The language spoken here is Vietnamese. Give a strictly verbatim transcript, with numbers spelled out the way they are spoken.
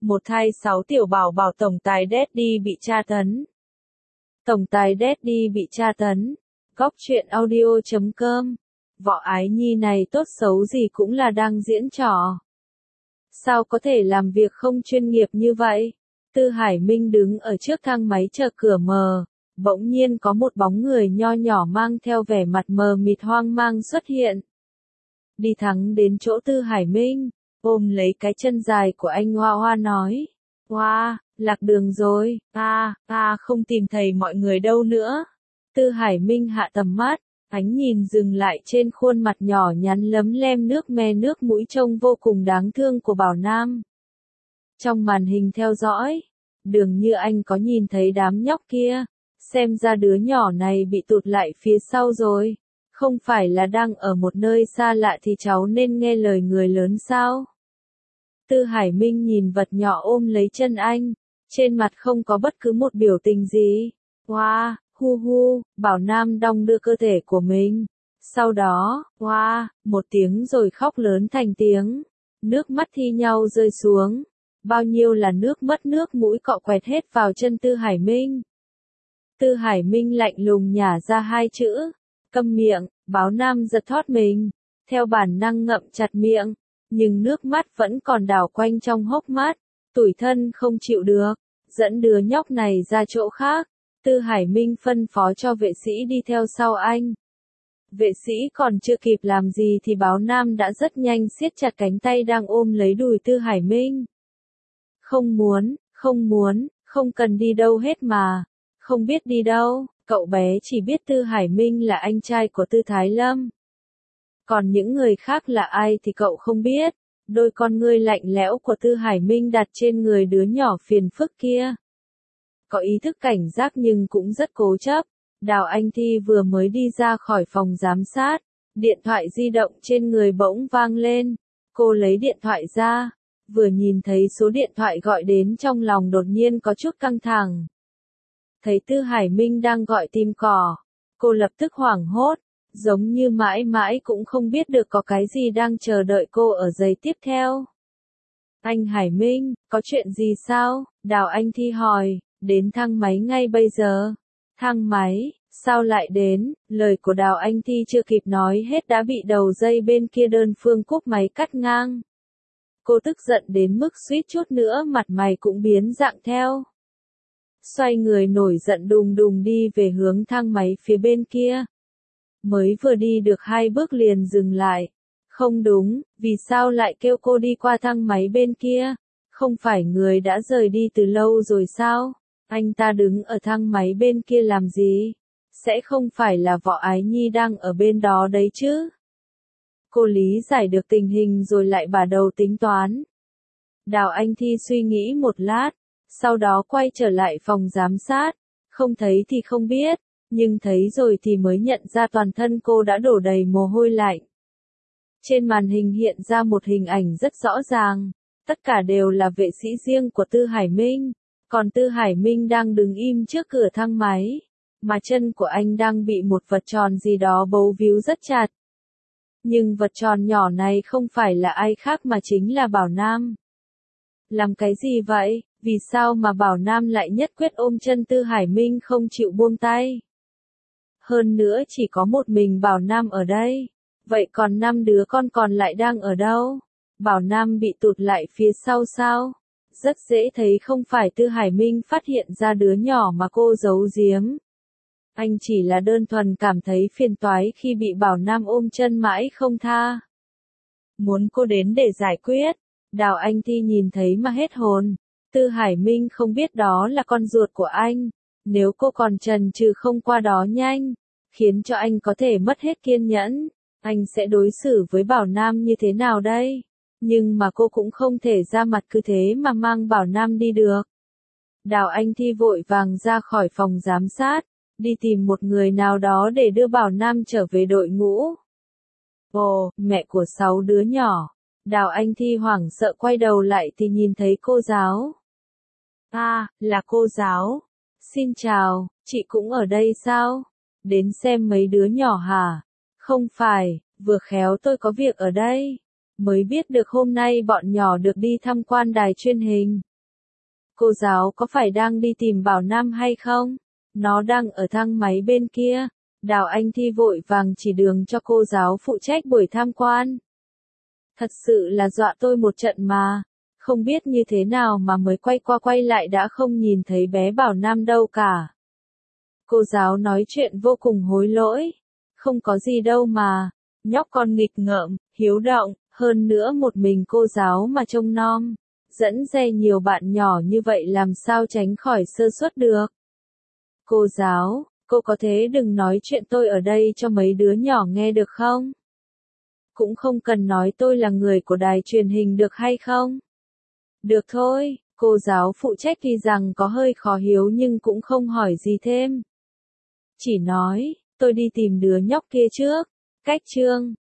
Một thai sáu tiểu bảo bảo tổng tài Daddy bị tra tấn. Tổng tài Daddy bị tra tấn. Góc truyện audio chấm com. Võ Ái Nhi này tốt xấu gì cũng là đang diễn trò. Sao có thể làm việc không chuyên nghiệp như vậy? Tư Hải Minh đứng ở trước thang máy chờ cửa mở. Bỗng nhiên có một bóng người nho nhỏ mang theo vẻ mặt mờ mịt hoang mang xuất hiện. Đi thẳng đến chỗ Tư Hải Minh, ôm lấy cái chân dài của anh Hoa Hoa nói. Hoa, lạc đường rồi, à, à không tìm thấy mọi người đâu nữa. Tư Hải Minh hạ tầm mắt, ánh nhìn dừng lại trên khuôn mặt nhỏ nhắn lấm lem nước me nước mũi trông vô cùng đáng thương của Bảo Nam. Trong màn hình theo dõi, dường như anh có nhìn thấy đám nhóc kia, xem ra đứa nhỏ này bị tụt lại phía sau rồi. Không phải là đang ở một nơi xa lạ thì cháu nên nghe lời người lớn sao? Tư Hải Minh nhìn vật nhỏ ôm lấy chân anh, trên mặt không có bất cứ một biểu tình gì. Hoa, hu hu, Bảo Nam đong đưa cơ thể của mình. Sau đó, hoa, một tiếng rồi khóc lớn thành tiếng. Nước mắt thi nhau rơi xuống. Bao nhiêu là nước mất nước mũi cọ quẹt hết vào chân Tư Hải Minh. Tư Hải Minh lạnh lùng nhả ra hai chữ. Câm miệng, Bảo Nam giật thót mình. Theo bản năng ngậm chặt miệng. Nhưng nước mắt vẫn còn đảo quanh trong hốc mắt. Tủi thân không chịu được. Dẫn đứa nhóc này ra chỗ khác. Tư Hải Minh phân phó cho vệ sĩ đi theo sau anh. Vệ sĩ còn chưa kịp làm gì thì Báo Nam đã rất nhanh siết chặt cánh tay đang ôm lấy đùi Tư Hải Minh. Không muốn, không muốn, không cần đi đâu hết mà. Không biết đi đâu, cậu bé chỉ biết Tư Hải Minh là anh trai của Tư Thái Lâm. Còn những người khác là ai thì cậu không biết. Đôi con ngươi lạnh lẽo của Tư Hải Minh đặt trên người đứa nhỏ phiền phức kia. Có ý thức cảnh giác nhưng cũng rất cố chấp. Đào Anh Thi vừa mới đi ra khỏi phòng giám sát. Điện thoại di động trên người bỗng vang lên. Cô lấy điện thoại ra. Vừa nhìn thấy số điện thoại gọi đến trong lòng đột nhiên có chút căng thẳng. Thấy Tư Hải Minh đang gọi tìm cỏ. Cô lập tức hoảng hốt. Giống như mãi mãi cũng không biết được có cái gì đang chờ đợi cô ở giây tiếp theo. Anh Hải Minh, có chuyện gì sao? Đào Anh Thi hỏi, đến thang máy ngay bây giờ. Thang máy, sao lại đến? Lời của Đào Anh Thi chưa kịp nói hết đã bị đầu dây bên kia đơn phương cúp máy cắt ngang. Cô tức giận đến mức suýt chút nữa mặt mày cũng biến dạng theo. Xoay người nổi giận đùng đùng đi về hướng thang máy phía bên kia. Mới vừa đi được hai bước liền dừng lại. Không đúng, vì sao lại kêu cô đi qua thang máy bên kia? Không phải người đã rời đi từ lâu rồi sao? Anh ta đứng ở thang máy bên kia làm gì? Sẽ không phải là Võ Ái Nhi đang ở bên đó đấy chứ? Cô lý giải được tình hình rồi lại bắt đầu tính toán. Đào Anh Thi suy nghĩ một lát, sau đó quay trở lại phòng giám sát. Không thấy thì không biết. Nhưng thấy rồi thì mới nhận ra toàn thân cô đã đổ đầy mồ hôi lạnh. Trên màn hình hiện ra một hình ảnh rất rõ ràng. Tất cả đều là vệ sĩ riêng của Tư Hải Minh. Còn Tư Hải Minh đang đứng im trước cửa thang máy. Mà chân của anh đang bị một vật tròn gì đó bấu víu rất chặt. Nhưng vật tròn nhỏ này không phải là ai khác mà chính là Bảo Nam. Làm cái gì vậy? Vì sao mà Bảo Nam lại nhất quyết ôm chân Tư Hải Minh không chịu buông tay? Hơn nữa chỉ có một mình Bảo Nam ở đây. Vậy còn năm đứa con còn lại đang ở đâu? Bảo Nam bị tụt lại phía sau sao? Rất dễ thấy không phải Tư Hải Minh phát hiện ra đứa nhỏ mà cô giấu giếm. Anh chỉ là đơn thuần cảm thấy phiền toái khi bị Bảo Nam ôm chân mãi không tha. Muốn cô đến để giải quyết. Đào Anh Thi nhìn thấy mà hết hồn. Tư Hải Minh không biết đó là con ruột của anh. Nếu cô còn chần chừ không qua đó nhanh, khiến cho anh có thể mất hết kiên nhẫn, anh sẽ đối xử với Bảo Nam như thế nào đây? Nhưng mà cô cũng không thể ra mặt cứ thế mà mang Bảo Nam đi được. Đào Anh Thi vội vàng ra khỏi phòng giám sát, đi tìm một người nào đó để đưa Bảo Nam trở về đội ngũ. Ồ, mẹ của sáu đứa nhỏ. Đào Anh Thi hoảng sợ quay đầu lại thì nhìn thấy cô giáo. À, là cô giáo. Xin chào, chị cũng ở đây sao? Đến xem mấy đứa nhỏ hả? Không phải, vừa khéo tôi có việc ở đây. Mới biết được hôm nay bọn nhỏ được đi tham quan đài truyền hình. Cô giáo có phải đang đi tìm Bảo Nam hay không? Nó đang ở thang máy bên kia. Đào Anh Thi vội vàng chỉ đường cho cô giáo phụ trách buổi tham quan. Thật sự là dọa tôi một trận mà. Không biết như thế nào mà mới quay qua quay lại đã không nhìn thấy bé Bảo Nam đâu cả. Cô giáo nói chuyện vô cùng hối lỗi. Không có gì đâu mà. Nhóc con nghịch ngợm, hiếu động, hơn nữa một mình cô giáo mà trông nom. Dẫn dê nhiều bạn nhỏ như vậy làm sao tránh khỏi sơ suất được. Cô giáo, cô có thế đừng nói chuyện tôi ở đây cho mấy đứa nhỏ nghe được không? Cũng không cần nói tôi là người của đài truyền hình được hay không? Được thôi, cô giáo phụ trách tuy rằng có hơi khó hiểu nhưng cũng không hỏi gì thêm. Chỉ nói, tôi đi tìm đứa nhóc kia trước. Cách chương